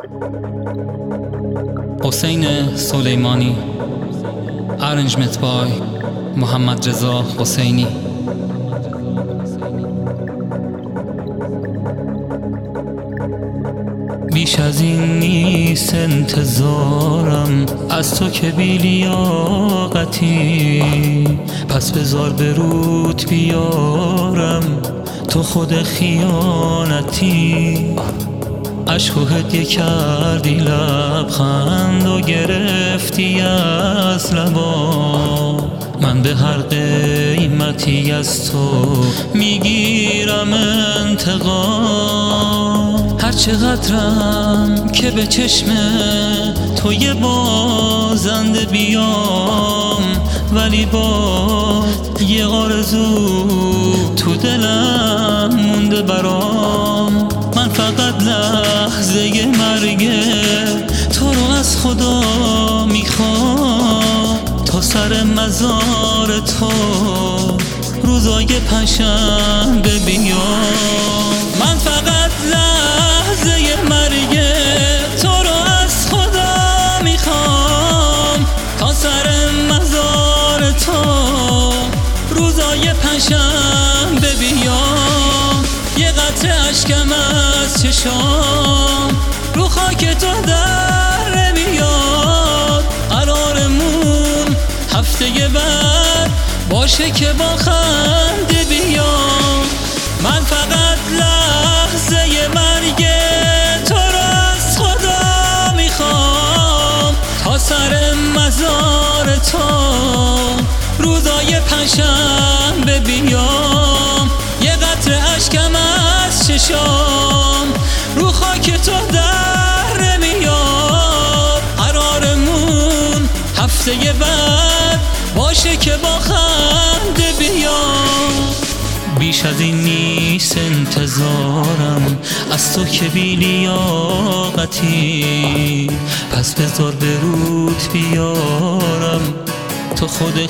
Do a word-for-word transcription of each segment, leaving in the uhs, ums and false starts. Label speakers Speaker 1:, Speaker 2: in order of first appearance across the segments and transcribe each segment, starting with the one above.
Speaker 1: حسین سلیمانی. Arrangement by محمد رضا حسینی. بیش از این نیست انتظارم از تو که بی لیاقتی، پس بذار به رود بیارم تو خود خیانتی. عشق و هدیه کردی لبخند و گرفتی از لبا، من به هر قیمتی از تو میگیرم انتقام. هر چقدرم که به چشم تو یه بازنده بیام، ولی باز یه آرزو تو دلم مونده برام. من فقط لحظه مرگ تو رو از خدا میخوام، تا سر مزار تو روزای پنجشنبه بیام. من فقط لحظه مرگ تو رو از خدا میخوام، تا سر مزار تو روزای پنجشنبه بیام. یه قطره اشکم از چشام رو خاک تو در نمیاد، قرارمون هفته بعد باشه که با خنده بیام. من فقط لحظه مرگ تو رو از خدا میخوام، تا سر مزار تو روزای پنجشنبه بیام. یه قطره اشکم از چشام رو خاک تو در نمیاد، قرارمون هفته بعد باشه که با خنده بیام. بیش از این نیست انتظارم از تو که بی لیاقتی، پس بذار به رود بیارم تو خود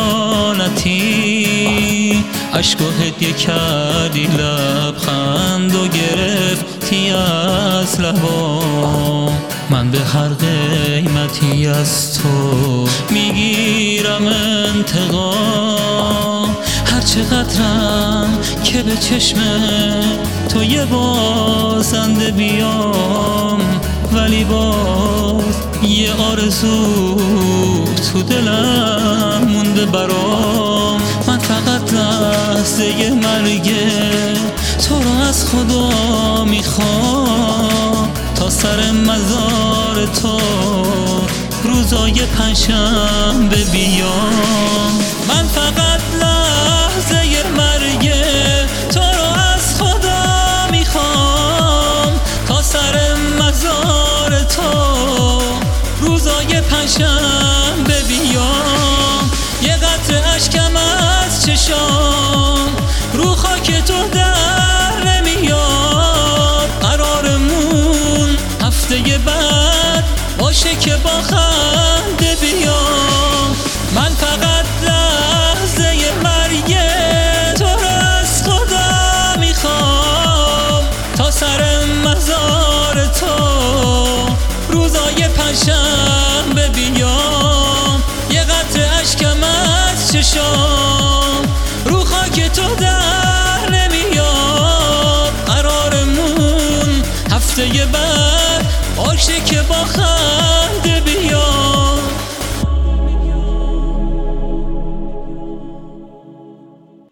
Speaker 1: خیانتی. عشق و هدیه کردی لبخند و گرفتی از لبا، من به هر قیمتی از تو میگیرم انتقام. هر چقدرم که به چشم تو یه بازنده بیام، ولی باز یه آرزو تو دلم مونده برام. من فقط لحظه مرگ تو رو از خدا میخوام، تا سر مزار تو روزای پنجشنبه بیام. من فقط لحظه مرگ تو رو از خدا میخوام، تا سر مزار تو روزای پنجشنبه بیام. یه قطره اشکم از چشام رو خاک تو در نمیاد، قرارمون هفته بعد باشه که با خنده بیام. من فقط لحظه مرگ تو رو از خدا میخوام، تا سر مزار تو روزای پنجشنبه بیام. یه قطره اشکم از چشام رو خاک تو در نمیاد، قرارمون هفته بعد باشه که با خنده